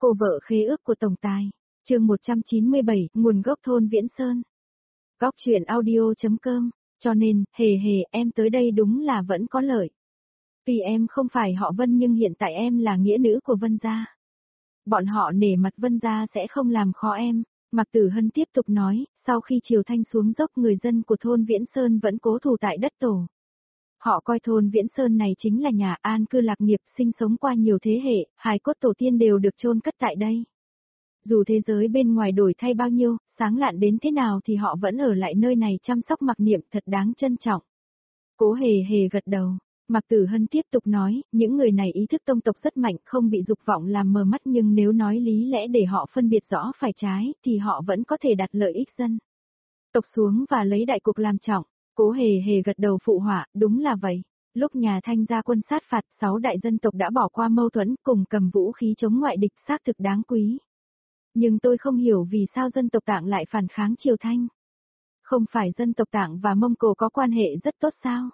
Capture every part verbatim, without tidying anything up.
Cô vợ khế ước của tổng tài. Chương một trăm chín mươi bảy, nguồn gốc thôn Viễn Sơn. Góc truyện audio chấm com, cho nên, hề hề, em tới đây đúng là vẫn có lợi. Vì em không phải họ Vân nhưng hiện tại em là nghĩa nữ của Vân gia. Bọn họ nể mặt Vân gia sẽ không làm khó em. Mạc Tử Hân tiếp tục nói, sau khi Triều Thanh xuống dốc người dân của thôn Viễn Sơn vẫn cố thủ tại đất tổ. Họ coi thôn Viễn Sơn này chính là nhà an cư lạc nghiệp, sinh sống qua nhiều thế hệ, hài cốt tổ tiên đều được chôn cất tại đây. Dù thế giới bên ngoài đổi thay bao nhiêu, sáng lạn đến thế nào thì họ vẫn ở lại nơi này chăm sóc mặc niệm, thật đáng trân trọng. Cố hề hề gật đầu. Mạc Tử Hân tiếp tục nói, những người này ý thức tông tộc rất mạnh, không bị dục vọng làm mờ mắt, nhưng nếu nói lý lẽ để họ phân biệt rõ phải trái, thì họ vẫn có thể đặt lợi ích dân tộc xuống và lấy đại cục làm trọng. Cố hề hề gật đầu phụ họa, đúng là vậy. Lúc nhà Thanh ra quân sát phạt, sáu đại dân tộc đã bỏ qua mâu thuẫn, cùng cầm vũ khí chống ngoại địch, xác thực đáng quý. Nhưng tôi không hiểu vì sao dân tộc Tạng lại phản kháng Triều Thanh. Không phải dân tộc Tạng và Mông Cổ có quan hệ rất tốt sao?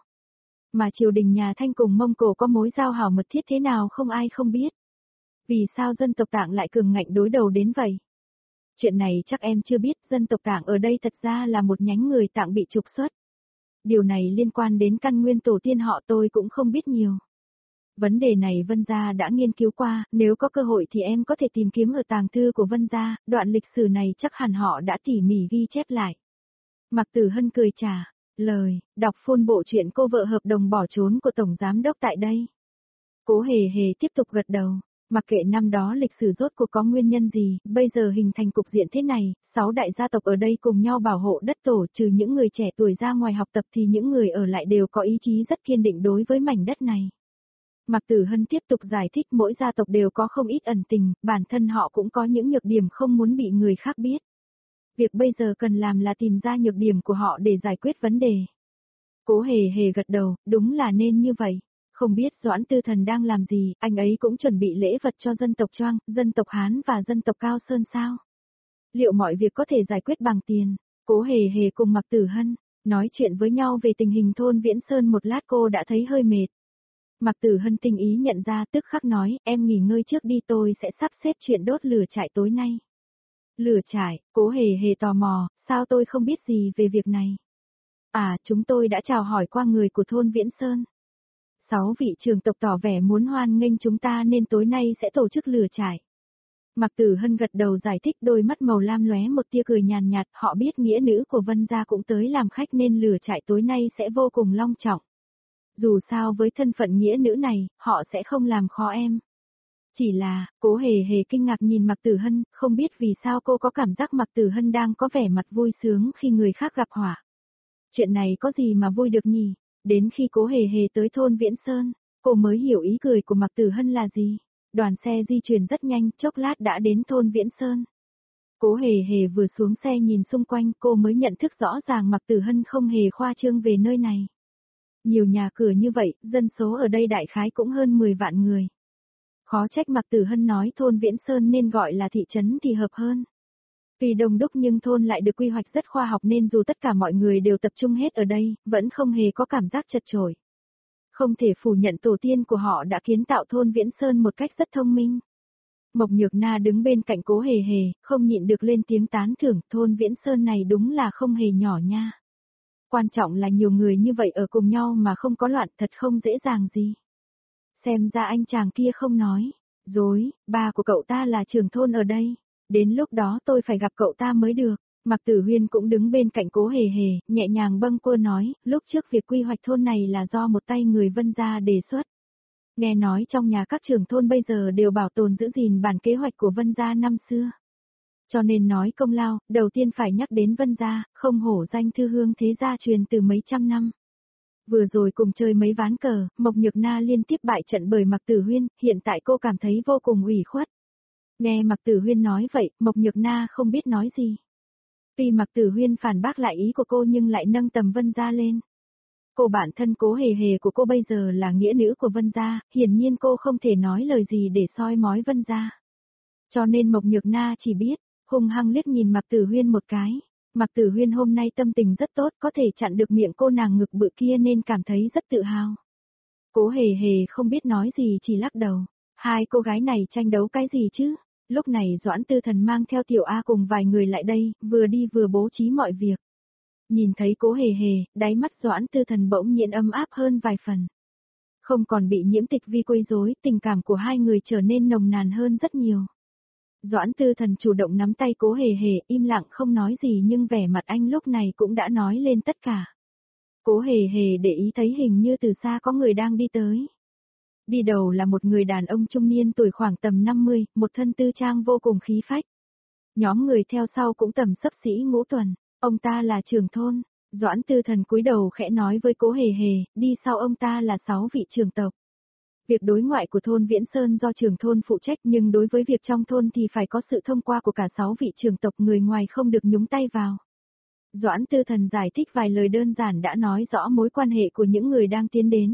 Mà triều đình nhà Thanh cùng Mông Cổ có mối giao hảo mật thiết thế nào không ai không biết. Vì sao dân tộc Tạng lại cường ngạnh đối đầu đến vậy? Chuyện này chắc em chưa biết, dân tộc Tạng ở đây thật ra là một nhánh người Tạng bị trục xuất. Điều này liên quan đến căn nguyên tổ tiên họ, tôi cũng không biết nhiều. Vấn đề này Vân gia đã nghiên cứu qua, nếu có cơ hội thì em có thể tìm kiếm ở tàng thư của Vân gia, đoạn lịch sử này chắc hẳn họ đã tỉ mỉ ghi chép lại. Mạc Tử Hân cười trả lời, đọc full bộ truyện Cô vợ hợp đồng bỏ trốn của Tổng Giám đốc tại đây. Cố hề hề tiếp tục gật đầu, mặc kệ năm đó lịch sử rốt cuộc có nguyên nhân gì, bây giờ hình thành cục diện thế này, sáu đại gia tộc ở đây cùng nhau bảo hộ đất tổ, trừ những người trẻ tuổi ra ngoài học tập thì những người ở lại đều có ý chí rất kiên định đối với mảnh đất này. Mạc Tử Hân tiếp tục giải thích, mỗi gia tộc đều có không ít ẩn tình, bản thân họ cũng có những nhược điểm không muốn bị người khác biết. Việc bây giờ cần làm là tìm ra nhược điểm của họ để giải quyết vấn đề. Cố hề hề gật đầu, đúng là nên như vậy. Không biết Doãn Tư Thần đang làm gì, anh ấy cũng chuẩn bị lễ vật cho dân tộc Choang, dân tộc Hán và dân tộc Cao Sơn sao? Liệu mọi việc có thể giải quyết bằng tiền? Cố hề hề cùng Mạc Tử Hân nói chuyện với nhau về tình hình thôn Viễn Sơn một lát cô đã thấy hơi mệt. Mạc Tử Hân tinh ý nhận ra, tức khắc nói, em nghỉ ngơi trước đi, tôi sẽ sắp xếp chuyện đốt lửa trại tối nay. Lửa trại, Cố hề hề tò mò, sao tôi không biết gì về việc này? À, chúng tôi đã chào hỏi qua người của thôn Viễn Sơn. Sáu vị trưởng tộc tỏ vẻ muốn hoan nghênh chúng ta nên tối nay sẽ tổ chức lửa trại. Mạc Tử Hân gật đầu giải thích, đôi mắt màu lam lóe một tia cười nhàn nhạt, họ biết nghĩa nữ của Vân gia cũng tới làm khách nên lửa trại tối nay sẽ vô cùng long trọng. Dù sao với thân phận nghĩa nữ này, họ sẽ không làm khó em. Chỉ là, Cố hề hề kinh ngạc nhìn Mạc Tử Hân, không biết vì sao cô có cảm giác Mạc Tử Hân đang có vẻ mặt vui sướng khi người khác gặp họa. Chuyện này có gì mà vui được nhỉ? Đến khi Cố hề hề tới thôn Viễn Sơn, cô mới hiểu ý cười của Mạc Tử Hân là gì. Đoàn xe di chuyển rất nhanh, chốc lát đã đến thôn Viễn Sơn. Cố hề hề vừa xuống xe nhìn xung quanh, cô mới nhận thức rõ ràng Mạc Tử Hân không hề khoa trương về nơi này. Nhiều nhà cửa như vậy, dân số ở đây đại khái cũng hơn mười vạn người. Khó trách Mạc Tử Hân nói thôn Viễn Sơn nên gọi là thị trấn thì hợp hơn. Vì đông đúc nhưng thôn lại được quy hoạch rất khoa học nên dù tất cả mọi người đều tập trung hết ở đây, vẫn không hề có cảm giác chật chội. Không thể phủ nhận tổ tiên của họ đã kiến tạo thôn Viễn Sơn một cách rất thông minh. Mộc Nhược Na đứng bên cạnh Cố hề hề, không nhịn được lên tiếng tán thưởng, thôn Viễn Sơn này đúng là không hề nhỏ nha. Quan trọng là nhiều người như vậy ở cùng nhau mà không có loạn, thật không dễ dàng gì. Xem ra anh chàng kia không nói dối, ba của cậu ta là trưởng thôn ở đây. Đến lúc đó tôi phải gặp cậu ta mới được. Mạc Tử Huyên cũng đứng bên cạnh Cố hề hề, nhẹ nhàng bâng quơ nói, lúc trước việc quy hoạch thôn này là do một tay người Vân gia đề xuất. Nghe nói trong nhà các trưởng thôn bây giờ đều bảo tồn giữ gìn bản kế hoạch của Vân gia năm xưa. Cho nên nói công lao, đầu tiên phải nhắc đến Vân gia, không hổ danh thư hương thế gia truyền từ mấy trăm năm. Vừa rồi cùng chơi mấy ván cờ, Mộc Nhược Na liên tiếp bại trận bởi Mạc Tử Huyên, hiện tại cô cảm thấy vô cùng ủy khuất. Nghe Mạc Tử Huyên nói vậy, Mộc Nhược Na không biết nói gì. Tuy Mạc Tử Huyên phản bác lại ý của cô nhưng lại nâng tầm Vân gia lên. Cô bản thân Cố hề hề của cô bây giờ là nghĩa nữ của Vân gia, hiển nhiên cô không thể nói lời gì để soi mói Vân gia. Cho nên Mộc Nhược Na chỉ biết, hung hăng liếc nhìn Mạc Tử Huyên một cái. Mạc Tử Huyên hôm nay tâm tình rất tốt, có thể chặn được miệng cô nàng ngực bự kia nên cảm thấy rất tự hào. Cố hề hề không biết nói gì chỉ lắc đầu. Hai cô gái này tranh đấu cái gì chứ? Lúc này Doãn Tư Thần mang theo Tiểu A cùng vài người lại đây, vừa đi vừa bố trí mọi việc. Nhìn thấy Cố Hề Hề, đáy mắt Doãn Tư Thần bỗng nhiên ấm áp hơn vài phần. Không còn bị nhiễm tịch vi quấy rối, tình cảm của hai người trở nên nồng nàn hơn rất nhiều. Doãn Tư Thần chủ động nắm tay Cố Hề Hề, im lặng không nói gì nhưng vẻ mặt anh lúc này cũng đã nói lên tất cả. Cố Hề Hề để ý thấy hình như từ xa có người đang đi tới. Đi đầu là một người đàn ông trung niên tuổi khoảng tầm năm mươi, một thân tư trang vô cùng khí phách. Nhóm người theo sau cũng tầm xấp xỉ ngũ tuần, ông ta là trưởng thôn. Doãn Tư Thần cúi đầu khẽ nói với Cố Hề Hề, đi sau ông ta là sáu vị trưởng tộc. Việc đối ngoại của thôn Viễn Sơn do trưởng thôn phụ trách nhưng đối với việc trong thôn thì phải có sự thông qua của cả sáu vị trưởng tộc, người ngoài không được nhúng tay vào. Doãn Tư Thần giải thích vài lời đơn giản đã nói rõ mối quan hệ của những người đang tiến đến.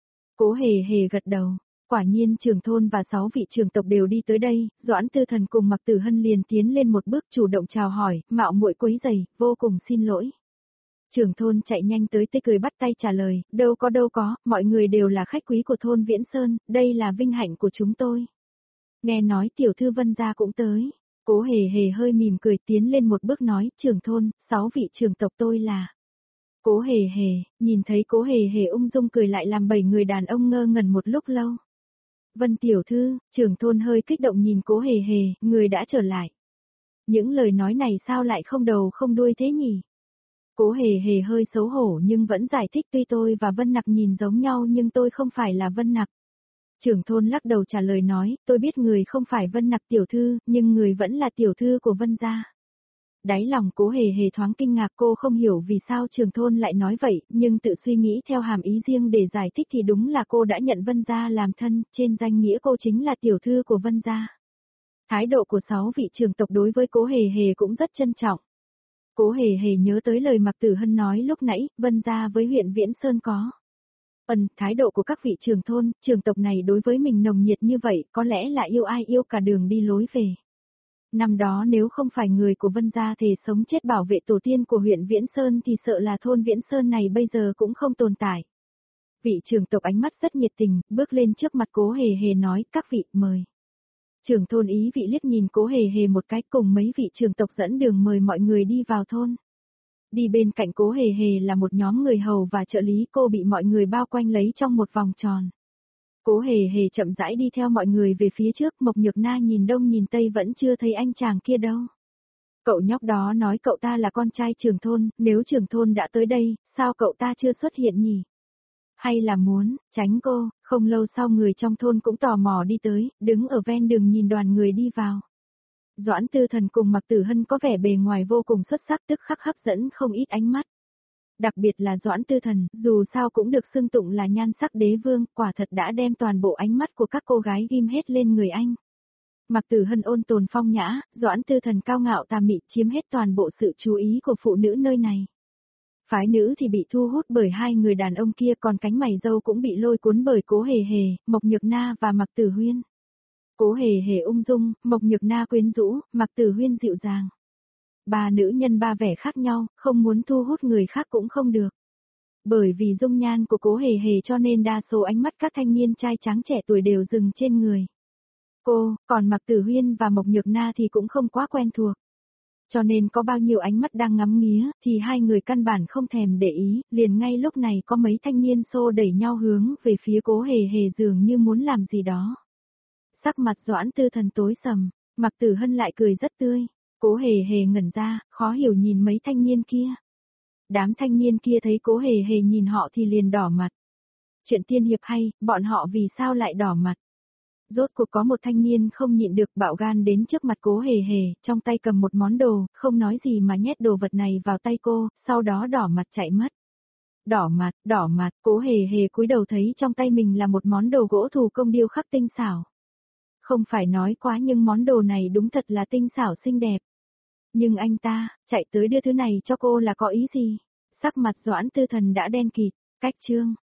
Cố Hề Hề gật đầu, quả nhiên trưởng thôn và sáu vị trưởng tộc đều đi tới đây, Doãn Tư Thần cùng Mạc Tử Hân liền tiến lên một bước chủ động chào hỏi, mạo muội quấy rầy, vô cùng xin lỗi. Trưởng thôn chạy nhanh tới tê cười bắt tay trả lời, đâu có đâu có, mọi người đều là khách quý của thôn Viễn Sơn, đây là vinh hạnh của chúng tôi. Nghe nói tiểu thư Vân gia cũng tới, Cố Hề Hề hơi mỉm cười tiến lên một bước nói, trưởng thôn, sáu vị trưởng tộc tôi là. Cố Hề Hề, nhìn thấy Cố Hề Hề ung dung cười lại làm bảy người đàn ông ngơ ngẩn một lúc lâu. Vân tiểu thư, trưởng thôn hơi kích động nhìn Cố Hề Hề, người đã trở lại. Những lời nói này sao lại không đầu không đuôi thế nhỉ? Cố Hề Hề hơi xấu hổ nhưng vẫn giải thích, tuy tôi và Vân Nặc nhìn giống nhau nhưng tôi không phải là Vân Nặc. Trưởng thôn lắc đầu trả lời nói, tôi biết người không phải Vân Nặc tiểu thư, nhưng người vẫn là tiểu thư của Vân gia. Đáy lòng Cố Hề Hề thoáng kinh ngạc, cô không hiểu vì sao trưởng thôn lại nói vậy, nhưng tự suy nghĩ theo hàm ý riêng để giải thích thì đúng là cô đã nhận Vân gia làm thân, trên danh nghĩa cô chính là tiểu thư của Vân gia. Thái độ của sáu vị trưởng tộc đối với Cố Hề Hề cũng rất trân trọng. Cố Hề Hề nhớ tới lời Mạc Tử Hân nói lúc nãy, Vân gia với huyện Viễn Sơn có. Ẩn, thái độ của các vị trưởng thôn, trưởng tộc này đối với mình nồng nhiệt như vậy, có lẽ là yêu ai yêu cả đường đi lối về. Năm đó nếu không phải người của Vân gia thề sống chết bảo vệ tổ tiên của huyện Viễn Sơn thì sợ là thôn Viễn Sơn này bây giờ cũng không tồn tại. Vị trưởng tộc ánh mắt rất nhiệt tình, bước lên trước mặt Cố Hề Hề nói, các vị, mời. Trưởng thôn ý vị liếc nhìn Cố Hề Hề một cái, cùng mấy vị trưởng tộc dẫn đường mời mọi người đi vào thôn. Đi bên cạnh Cố Hề Hề là một nhóm người hầu và trợ lý, cô bị mọi người bao quanh lấy trong một vòng tròn. Cố Hề Hề chậm rãi đi theo mọi người về phía trước, Mộc Nhược Na nhìn đông nhìn tây vẫn chưa thấy anh chàng kia đâu. Cậu nhóc đó nói cậu ta là con trai trưởng thôn, nếu trưởng thôn đã tới đây, sao cậu ta chưa xuất hiện nhỉ? Hay là muốn tránh cô? Không lâu sau người trong thôn cũng tò mò đi tới, đứng ở ven đường nhìn đoàn người đi vào. Doãn Tư Thần cùng Mạc Tử Hân có vẻ bề ngoài vô cùng xuất sắc, tức khắc hấp dẫn không ít ánh mắt. Đặc biệt là Doãn Tư Thần, dù sao cũng được xưng tụng là nhan sắc đế vương, quả thật đã đem toàn bộ ánh mắt của các cô gái ghim hết lên người anh. Mạc Tử Hân ôn tồn phong nhã, Doãn Tư Thần cao ngạo tà mị chiếm hết toàn bộ sự chú ý của phụ nữ nơi này. Phái nữ thì bị thu hút bởi hai người đàn ông kia, còn cánh mày râu cũng bị lôi cuốn bởi Cố Hề Hề, Mộc Nhược Na và Mạc Tử Huyên. Cố Hề Hề ung dung, Mộc Nhược Na quyến rũ, Mạc Tử Huyên dịu dàng. Ba nữ nhân ba vẻ khác nhau, không muốn thu hút người khác cũng không được. Bởi vì dung nhan của Cố Hề Hề cho nên đa số ánh mắt các thanh niên trai tráng trẻ tuổi đều dừng trên người cô, còn Mạc Tử Huyên và Mộc Nhược Na thì cũng không quá quen thuộc. Cho nên có bao nhiêu ánh mắt đang ngắm nghía, thì hai người căn bản không thèm để ý, liền ngay lúc này có mấy thanh niên xô đẩy nhau hướng về phía Cố Hề Hề dường như muốn làm gì đó. Sắc mặt Doãn Tư Thần tối sầm, Mạc Tử Hân lại cười rất tươi. Cố Hề Hề ngẩn ra, khó hiểu nhìn mấy thanh niên kia. Đám thanh niên kia thấy Cố Hề Hề nhìn họ thì liền đỏ mặt. Chuyện tiên hiệp hay, bọn họ vì sao lại đỏ mặt? Rốt cuộc có một thanh niên không nhịn được bạo gan đến trước mặt Cố Hề Hề, trong tay cầm một món đồ, không nói gì mà nhét đồ vật này vào tay cô, sau đó đỏ mặt chạy mất. Đỏ mặt, đỏ mặt, Cố Hề Hề cúi đầu thấy trong tay mình là một món đồ gỗ thủ công điêu khắc tinh xảo. Không phải nói quá nhưng món đồ này đúng thật là tinh xảo xinh đẹp. Nhưng anh ta, chạy tới đưa thứ này cho cô là có ý gì? Sắc mặt Doãn Tư Thần đã đen kịt, cách chương.